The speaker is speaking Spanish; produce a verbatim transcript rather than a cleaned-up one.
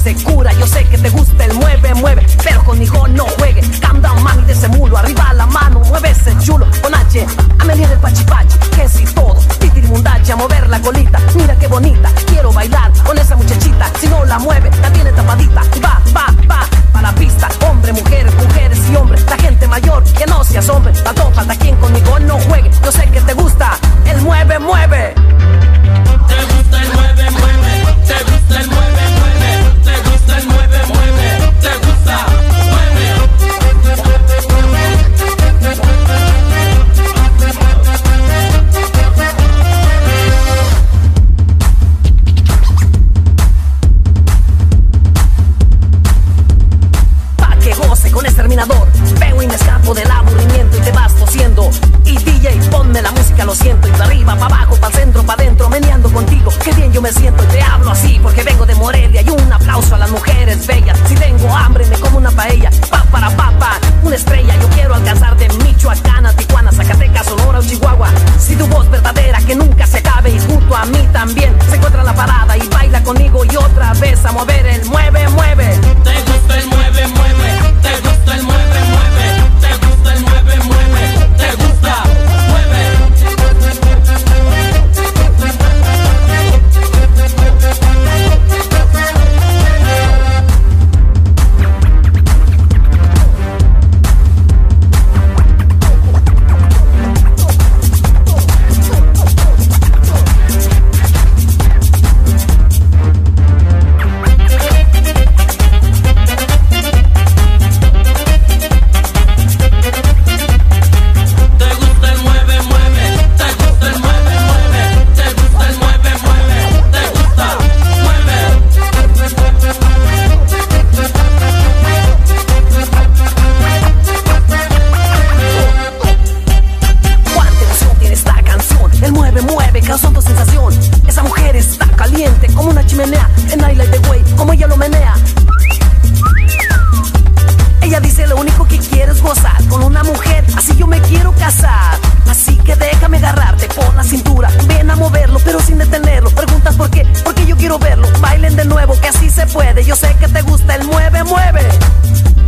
se cura. Yo sé que te gusta el mueve, mueve, pero conmigo no juegue. Calm down, mami, de ese mulo, arriba la mano, mueve ese chulo. Con H, a menear el pachipachi, que si todo, titirimundacha, mover la colita. Mira qué bonita, quiero bailar con esa muchachita. Si no la mueve, la tiene tapadita. Y va, va, va, para la pista. Hombre, mujeres, mujeres y hombres. La gente mayor, que no se asombre. Faltó, falta quien conmigo no juegue. Yo sé que te gusta el mueve, mueve. Te gusta el mueve, mueve. Te gusta el mueve, mueve. Te gusta el mueve, mueve. Te gusta, Pa' que goce con exterminador. Veo y me escapo del aburrimiento y te vas tosiendo. Y D J, ponme la música, lo siento. Y de arriba, pa' abajo, pa' centro, pa' dentro, meneando contigo. Qué bien yo me siento y te hablo así porque vengo de Morelia. Y un aplauso a las mujeres bellas. Si tengo hambre, me como una paella. Pa, para, pa, pa, una estrella. Yo quiero alcanzar de Michoacán a Tijuana, Zacatecas, Sonora o Chihuahua. Si tu voz verdadera que nunca se acabe y junto a mí también se encuentra la parada y baila conmigo y otra vez a mover el mueve, mueve. te gusta el mueve, mueve. Te gusta el mueve, mueve. Te gusta el mueve, mueve. Te gusta, mueve. Causando sensación, esa mujer está caliente como una chimenea. En I like the way, como ella lo menea. Ella dice lo único que quiere es gozar con una mujer, así yo me quiero casar. Así que déjame agarrarte por la cintura, ven a moverlo pero sin detenerlo. Preguntas por qué, porque yo quiero verlo. Bailen de nuevo que así se puede, yo sé que te gusta el mueve, mueve.